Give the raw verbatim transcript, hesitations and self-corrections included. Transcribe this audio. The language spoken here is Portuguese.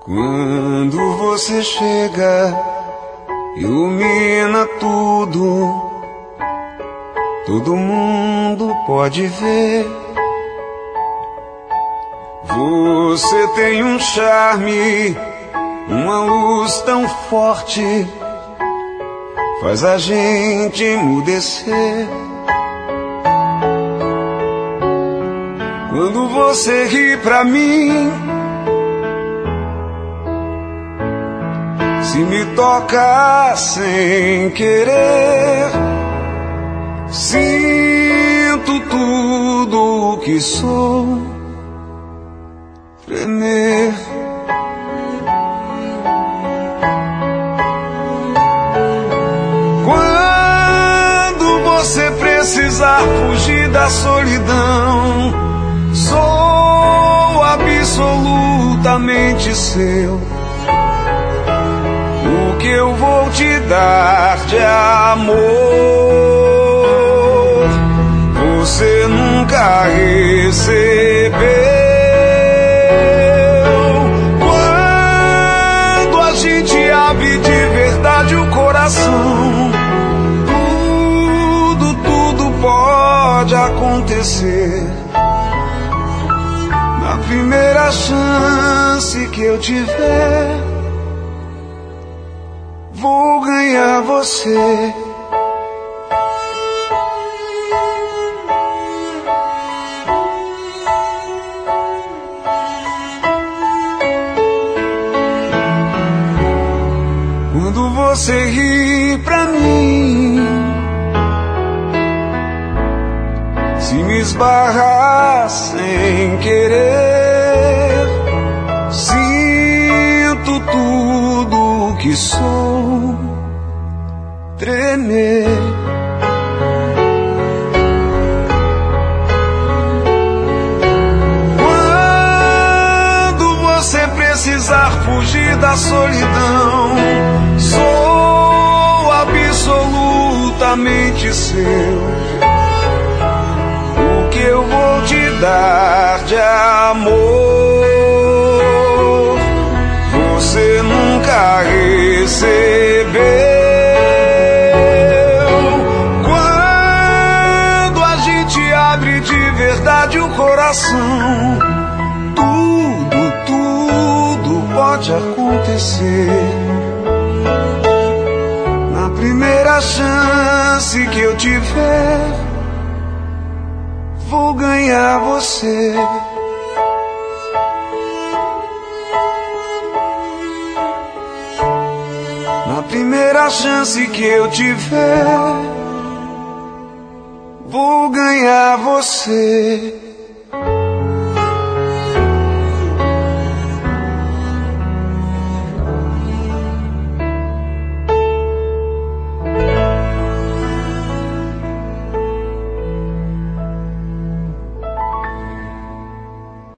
Quando você chega, ilumina tudo, todo mundo pode ver. Você tem um charme, uma luz tão forte, faz a gente emudecer. Quando você ri pra mim, se me toca sem querer, sinto tudo o que sou tremer. Quando você precisar fugir da solidão, sou absolutamente seu. O que eu vou te dar de amor, você nunca recebeu. Quando a gente abre de verdade o coração, tudo, tudo pode acontecer. Na primeira chance que eu tiver, vou ganhar você. Quando você ri pra mim, se me esbarrar sem querer, sinto tudo o que sou tremer. Quando você precisar fugir da solidão, sou absolutamente seu. O que eu vou te dar de amor, você nunca recebeu. Quando a gente abre de verdade o coração, tudo, tudo pode acontecer. Na primeira chance que eu tiver, vou ganhar você. Na primeira chance que eu tiver, vou ganhar você.